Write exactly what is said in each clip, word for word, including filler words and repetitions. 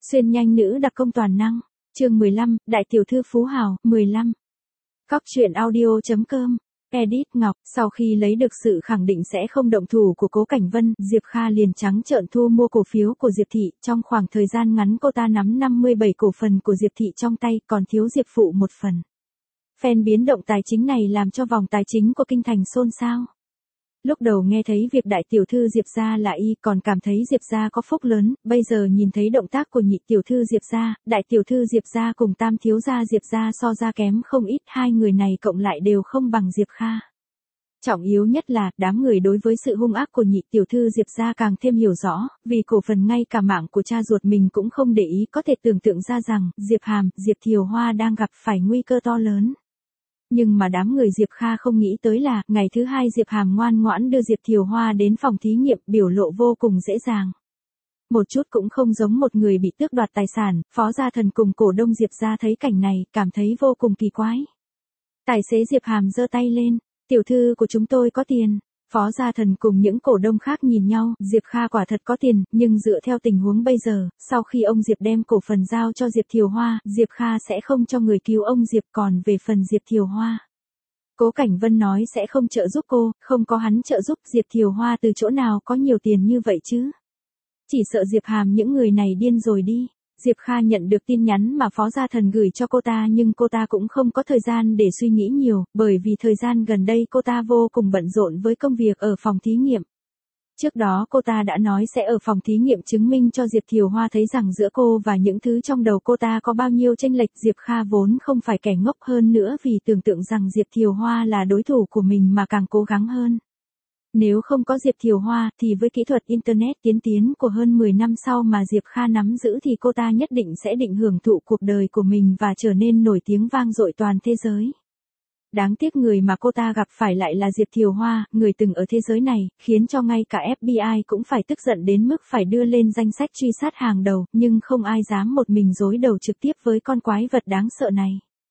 Xuyên nhanh nữ đặc công toàn năng, chương mười lăm, Đại tiểu thư phú hào, mười lăm. Cóc truyện audio chấm com, edit Ngọc, sau khi lấy được sự khẳng định sẽ không động thủ của Cố Cảnh Vân, Diệp Kha liền trắng trợn thu mua cổ phiếu của Diệp Thị, trong khoảng thời gian ngắn cô ta nắm năm mươi bảy cổ phần của Diệp Thị trong tay, còn thiếu Diệp Phụ một phần. Phen biến động tài chính này làm cho vòng tài chính của kinh thành xôn xao. Lúc đầu nghe thấy việc đại tiểu thư Diệp gia là y còn cảm thấy Diệp gia có phúc lớn, bây giờ nhìn thấy động tác của nhị tiểu thư Diệp gia, đại tiểu thư Diệp gia cùng tam thiếu gia Diệp gia so ra kém không ít, hai người này cộng lại đều không bằng Diệp Kha. Trọng yếu nhất là, đám người đối với sự hung ác của nhị tiểu thư Diệp gia càng thêm hiểu rõ, vì cổ phần ngay cả mạng của cha ruột mình cũng không để ý, có thể tưởng tượng ra rằng, Diệp Hàm, Diệp Thiều Hoa đang gặp phải nguy cơ to lớn. Nhưng mà đám người Diệp Kha không nghĩ tới là, ngày thứ hai Diệp Hàm ngoan ngoãn đưa Diệp Thiều Hoa đến phòng thí nghiệm, biểu lộ vô cùng dễ dàng. Một chút cũng không giống một người bị tước đoạt tài sản, Phó Gia Thần cùng cổ đông Diệp gia thấy cảnh này, cảm thấy vô cùng kỳ quái. Tài xế Diệp Hàm giơ tay lên, tiểu thư của chúng tôi có tiền. Phó Gia Thần cùng những cổ đông khác nhìn nhau, Diệp Kha quả thật có tiền, nhưng dựa theo tình huống bây giờ, sau khi ông Diệp đem cổ phần giao cho Diệp Thiều Hoa, Diệp Kha sẽ không cho người cứu ông Diệp, còn về phần Diệp Thiều Hoa. Cố Cảnh Vân nói sẽ không trợ giúp cô, không có hắn trợ giúp, Diệp Thiều Hoa từ chỗ nào có nhiều tiền như vậy chứ? Chỉ sợ Diệp Hàm những người này điên rồi đi. Diệp Kha nhận được tin nhắn mà Phó Gia Thần gửi cho cô ta, nhưng cô ta cũng không có thời gian để suy nghĩ nhiều, bởi vì thời gian gần đây cô ta vô cùng bận rộn với công việc ở phòng thí nghiệm. Trước đó cô ta đã nói sẽ ở phòng thí nghiệm chứng minh cho Diệp Thiều Hoa thấy rằng giữa cô và những thứ trong đầu cô ta có bao nhiêu chênh lệch. Diệp Kha vốn không phải kẻ ngốc, hơn nữa vì tưởng tượng rằng Diệp Thiều Hoa là đối thủ của mình mà càng cố gắng hơn. Nếu không có Diệp Thiều Hoa, thì với kỹ thuật Internet tiến tiến của hơn mười năm sau mà Diệp Kha nắm giữ thì cô ta nhất định sẽ định hưởng thụ cuộc đời của mình và trở nên nổi tiếng vang dội toàn thế giới. Đáng tiếc người mà cô ta gặp phải lại là Diệp Thiều Hoa, người từng ở thế giới này, khiến cho ngay cả ép bê i cũng phải tức giận đến mức phải đưa lên danh sách truy sát hàng đầu, nhưng không ai dám một mình đối đầu trực tiếp với con quái vật đáng sợ này.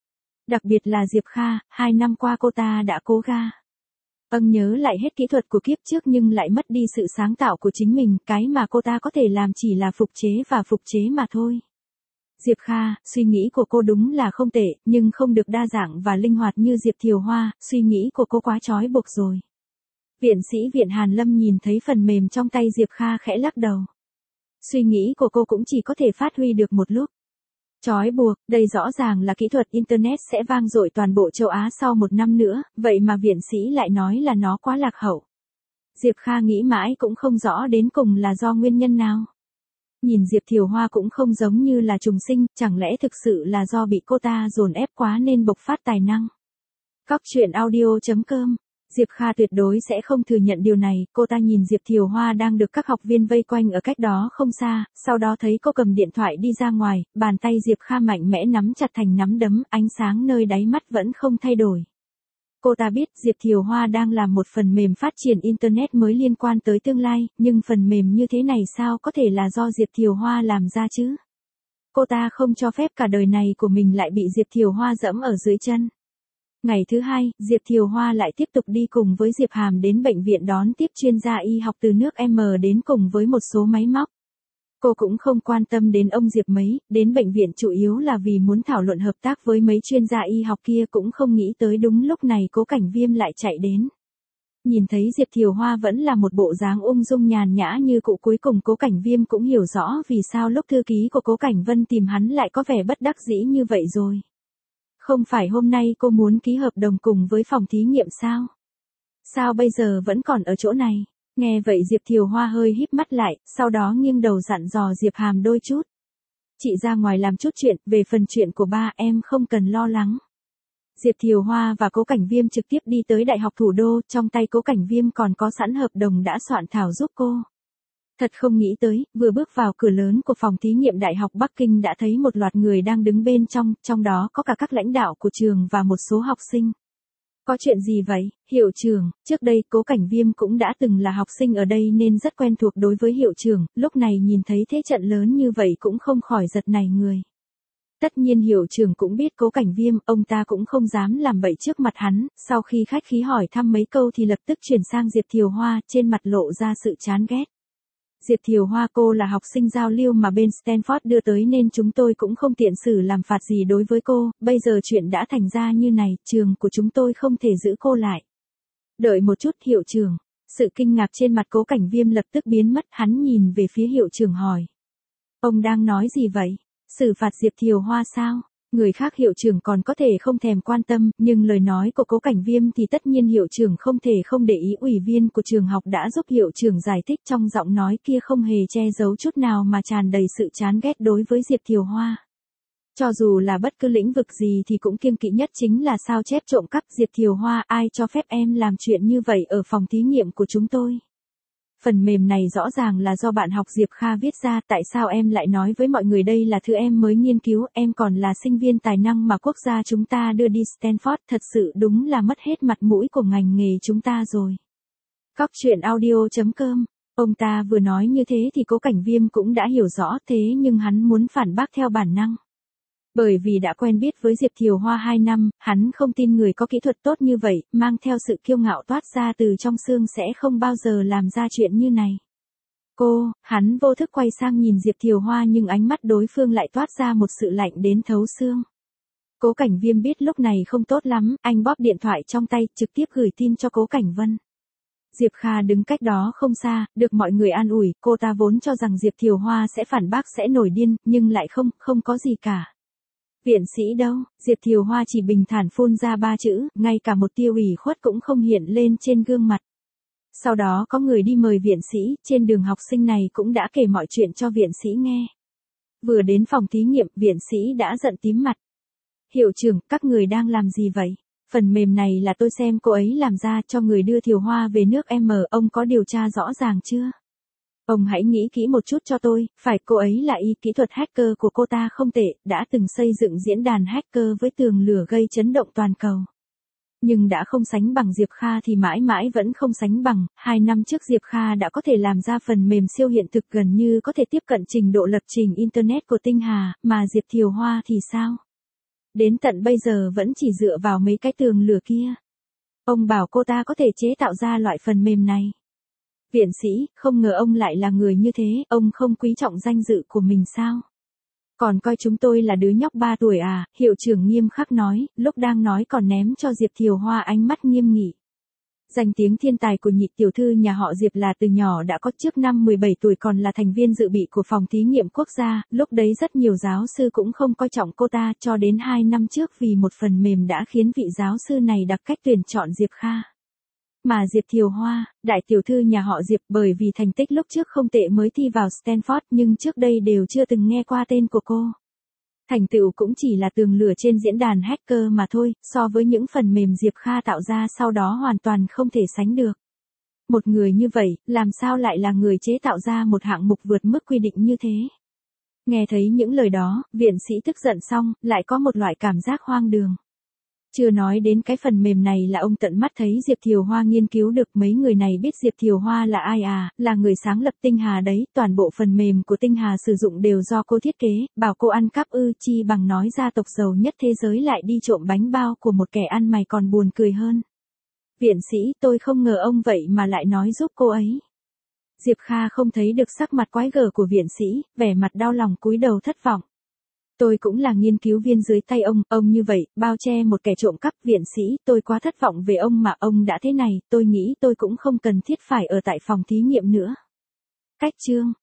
Đặc biệt là Diệp Kha, hai năm qua cô ta đã cố ga. Vâng nhớ lại hết kỹ thuật của kiếp trước nhưng lại mất đi sự sáng tạo của chính mình, cái mà cô ta có thể làm chỉ là phục chế và phục chế mà thôi. Diệp Kha, suy nghĩ của cô đúng là không tệ, nhưng không được đa dạng và linh hoạt như Diệp Thiều Hoa, suy nghĩ của cô quá trói buộc rồi. Viện sĩ Viện Hàn Lâm nhìn thấy phần mềm trong tay Diệp Kha khẽ lắc đầu. Suy nghĩ của cô cũng chỉ có thể phát huy được một lúc. Chói buộc, đây rõ ràng là kỹ thuật Internet sẽ vang dội toàn bộ châu Á sau một năm nữa, vậy mà viện sĩ lại nói là nó quá lạc hậu. Diệp Kha nghĩ mãi cũng không rõ đến cùng là do nguyên nhân nào. Nhìn Diệp Thiều Hoa cũng không giống như là trùng sinh, chẳng lẽ thực sự là do bị cô ta dồn ép quá nên bộc phát tài năng. Cóc truyện audio chấm com. Diệp Kha tuyệt đối sẽ không thừa nhận điều này, cô ta nhìn Diệp Thiều Hoa đang được các học viên vây quanh ở cách đó không xa, sau đó thấy cô cầm điện thoại đi ra ngoài, bàn tay Diệp Kha mạnh mẽ nắm chặt thành nắm đấm, ánh sáng nơi đáy mắt vẫn không thay đổi. Cô ta biết Diệp Thiều Hoa đang làm một phần mềm phát triển Internet mới liên quan tới tương lai, nhưng phần mềm như thế này sao có thể là do Diệp Thiều Hoa làm ra chứ? Cô ta không cho phép cả đời này của mình lại bị Diệp Thiều Hoa dẫm ở dưới chân. Ngày thứ hai, Diệp Thiều Hoa lại tiếp tục đi cùng với Diệp Hàm đến bệnh viện đón tiếp chuyên gia y học từ nước M đến cùng với một số máy móc. Cô cũng không quan tâm đến ông Diệp mấy, đến bệnh viện chủ yếu là vì muốn thảo luận hợp tác với mấy chuyên gia y học kia, cũng không nghĩ tới đúng lúc này Cố Cảnh Viêm lại chạy đến. Nhìn thấy Diệp Thiều Hoa vẫn là một bộ dáng ung dung nhàn nhã như cũ, cuối cùng Cố Cảnh Viêm cũng hiểu rõ vì sao lúc thư ký của Cố Cảnh Vân tìm hắn lại có vẻ bất đắc dĩ như vậy rồi. Không phải hôm nay cô muốn ký hợp đồng cùng với phòng thí nghiệm sao? Sao bây giờ vẫn còn ở chỗ này? Nghe vậy Diệp Thiều Hoa hơi híp mắt lại, sau đó nghiêng đầu dặn dò Diệp Hàm đôi chút. Chị ra ngoài làm chút chuyện, về phần chuyện của ba em không cần lo lắng. Diệp Thiều Hoa và Cố Cảnh Viêm trực tiếp đi tới Đại học Thủ đô, trong tay Cố Cảnh Viêm còn có sẵn hợp đồng đã soạn thảo giúp cô. Thật không nghĩ tới, vừa bước vào cửa lớn của phòng thí nghiệm Đại học Bắc Kinh đã thấy một loạt người đang đứng bên trong, trong đó có cả các lãnh đạo của trường và một số học sinh. Có chuyện gì vậy, hiệu trưởng? Trước đây Cố Cảnh Viêm cũng đã từng là học sinh ở đây nên rất quen thuộc đối với hiệu trưởng, lúc này nhìn thấy thế trận lớn như vậy cũng không khỏi giật nảy người. Tất nhiên hiệu trưởng cũng biết Cố Cảnh Viêm, ông ta cũng không dám làm bậy trước mặt hắn, sau khi khách khí hỏi thăm mấy câu thì lập tức chuyển sang Diệp Thiều Hoa, trên mặt lộ ra sự chán ghét. Diệp Thiều Hoa, cô là học sinh giao lưu mà bên Stanford đưa tới nên chúng tôi cũng không tiện xử làm phạt gì đối với cô, bây giờ chuyện đã thành ra như này, trường của chúng tôi không thể giữ cô lại. Đợi một chút, hiệu trưởng. Sự kinh ngạc trên mặt Cố Cảnh Viêm lập tức biến mất, hắn nhìn về phía hiệu trưởng hỏi. Ông đang nói gì vậy? Xử phạt Diệp Thiều Hoa sao? Người khác hiệu trưởng còn có thể không thèm quan tâm, nhưng lời nói của Cố Cảnh Viêm thì tất nhiên hiệu trưởng không thể không để ý. Ủy viên của trường học đã giúp hiệu trưởng giải thích, trong giọng nói kia không hề che giấu chút nào mà tràn đầy sự chán ghét đối với Diệp Thiều Hoa. Cho dù là bất cứ lĩnh vực gì thì cũng kiêng kỵ nhất chính là sao chép trộm cắp. Diệp Thiều Hoa, ai cho phép em làm chuyện như vậy ở phòng thí nghiệm của chúng tôi? Phần mềm này rõ ràng là do bạn học Diệp Kha viết ra, tại sao em lại nói với mọi người đây là thứ em mới nghiên cứu, em còn là sinh viên tài năng mà quốc gia chúng ta đưa đi Stanford, thật sự đúng là mất hết mặt mũi của ngành nghề chúng ta rồi. Cóc truyện audio chấm com. Ông ta vừa nói như thế thì Cố Cảnh Viêm cũng đã hiểu rõ, thế nhưng hắn muốn phản bác theo bản năng. Bởi vì đã quen biết với Diệp Thiều Hoa hai năm, hắn không tin người có kỹ thuật tốt như vậy, mang theo sự kiêu ngạo toát ra từ trong xương sẽ không bao giờ làm ra chuyện như này. Cô, hắn vô thức quay sang nhìn Diệp Thiều Hoa nhưng ánh mắt đối phương lại toát ra một sự lạnh đến thấu xương. Cố Cảnh Viêm biết lúc này không tốt lắm, anh bóp điện thoại trong tay, trực tiếp gửi tin cho Cố Cảnh Vân. Diệp Kha đứng cách đó không xa, được mọi người an ủi, cô ta vốn cho rằng Diệp Thiều Hoa sẽ phản bác, sẽ nổi điên, nhưng lại không, không có gì cả. Viện sĩ đâu? Diệp Thiều Hoa chỉ bình thản phun ra ba chữ, ngay cả một tia ủy khuất cũng không hiện lên trên gương mặt. Sau đó có người đi mời viện sĩ, trên đường học sinh này cũng đã kể mọi chuyện cho viện sĩ nghe. Vừa đến phòng thí nghiệm, viện sĩ đã giận tím mặt. Hiệu trưởng, các người đang làm gì vậy? Phần mềm này là tôi xem cô ấy làm ra, cho người đưa Thiều Hoa về nước em, ông có điều tra rõ ràng chưa? Ông hãy nghĩ kỹ một chút cho tôi, phải, cô ấy là y, kỹ thuật hacker của cô ta không tệ, đã từng xây dựng diễn đàn hacker với tường lửa gây chấn động toàn cầu. Nhưng đã không sánh bằng Diệp Kha thì mãi mãi vẫn không sánh bằng, hai năm trước Diệp Kha đã có thể làm ra phần mềm siêu hiện thực gần như có thể tiếp cận trình độ lập trình Internet của Tinh Hà, mà Diệp Thiều Hoa thì sao? Đến tận bây giờ vẫn chỉ dựa vào mấy cái tường lửa kia. Ông bảo cô ta có thể chế tạo ra loại phần mềm này. Viện sĩ, không ngờ ông lại là người như thế, ông không quý trọng danh dự của mình sao? Còn coi chúng tôi là đứa nhóc ba tuổi à? Hiệu trưởng nghiêm khắc nói, lúc đang nói còn ném cho Diệp Thiều Hoa ánh mắt nghiêm nghị. Danh tiếng thiên tài của nhị tiểu thư nhà họ Diệp là từ nhỏ đã có, trước năm mười bảy tuổi còn là thành viên dự bị của phòng thí nghiệm quốc gia, lúc đấy rất nhiều giáo sư cũng không coi trọng cô ta, cho đến hai năm trước vì một phần mềm đã khiến vị giáo sư này đặc cách tuyển chọn Diệp Kha. Mà Diệp Thiều Hoa, đại tiểu thư nhà họ Diệp, bởi vì thành tích lúc trước không tệ mới thi vào Stanford, nhưng trước đây đều chưa từng nghe qua tên của cô. Thành tựu cũng chỉ là tường lửa trên diễn đàn hacker mà thôi, so với những phần mềm Diệp Kha tạo ra sau đó hoàn toàn không thể sánh được. Một người như vậy, làm sao lại là người chế tạo ra một hạng mục vượt mức quy định như thế? Nghe thấy những lời đó, viện sĩ tức giận xong, lại có một loại cảm giác hoang đường. Chưa nói đến cái phần mềm này là ông tận mắt thấy Diệp Thiều Hoa nghiên cứu được, mấy người này biết Diệp Thiều Hoa là ai à, là người sáng lập Tinh Hà đấy, toàn bộ phần mềm của Tinh Hà sử dụng đều do cô thiết kế, bảo cô ăn cắp ư, chi bằng nói gia tộc giàu nhất thế giới lại đi trộm bánh bao của một kẻ ăn mày còn buồn cười hơn. Viện sĩ, tôi không ngờ ông vậy mà lại nói giúp cô ấy. Diệp Kha không thấy được sắc mặt quái gở của viện sĩ, vẻ mặt đau lòng cúi đầu thất vọng. Tôi cũng là nghiên cứu viên dưới tay ông, ông như vậy, bao che một kẻ trộm cắp. Viện sĩ, tôi quá thất vọng về ông mà, ông đã thế này, tôi nghĩ tôi cũng không cần thiết phải ở tại phòng thí nghiệm nữa. Cách chương